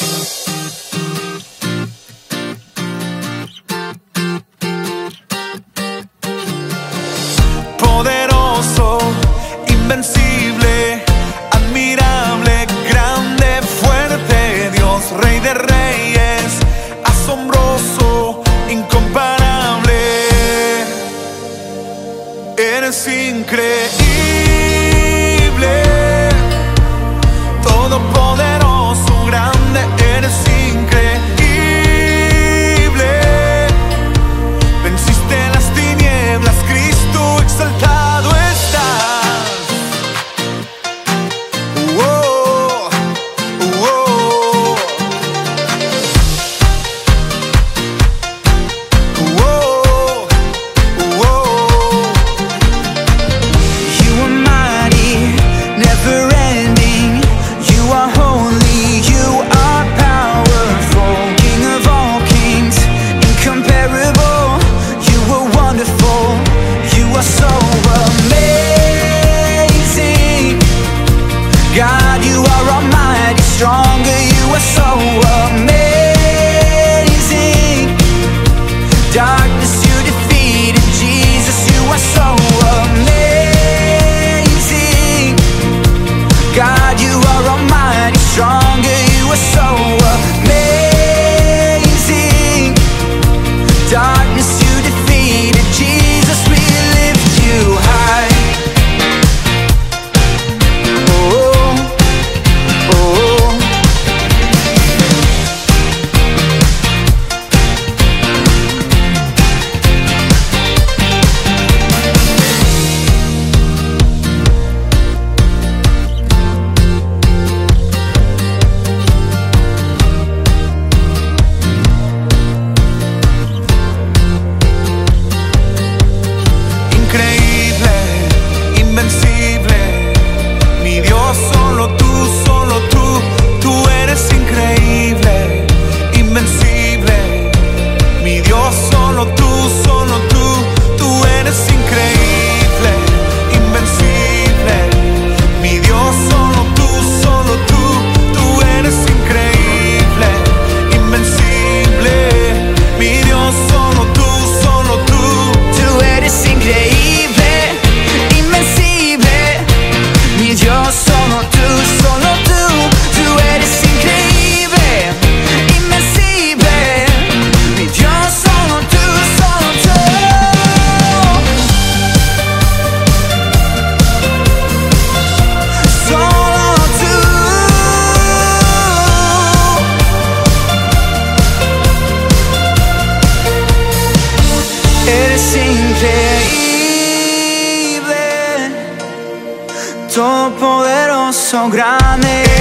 Poderoso, invencible, admirable, grande, fuerte, Dios, Rey de reyes, asombroso, incomparable. Eres increíble, todopoderoso, grande, eres increíble. Venciste las tinieblas, Cristo exaltado estás. Oh, oh, oh, oh. You are mighty, never ending. You are holy, you are powerful. King of all kings, incomparable. You are wonderful, you are so amazing. God, you are almighty, stronger, you are so amazing. Darkness you defeated, Jesus, you are so amazing. God, you are almighty, stronger, you are so amazing. Darkness you defeated, Jesus, we lift you high. Oh, oh. Increíble, invencible, mi Dios, solo tú, tú eres increíble, invencible, mi Dios, solo tú, tú eres increíble, invencible, mi Dios, solo tú, tú eres increíble, invencible, mi Dios, solo tú, Tú eres increíble, invencible. Mi Dios, solo tú, tú eres increíble, invencible. Mi Dios, solo tú, solo tú. Eres increíble, todopoderoso, grande.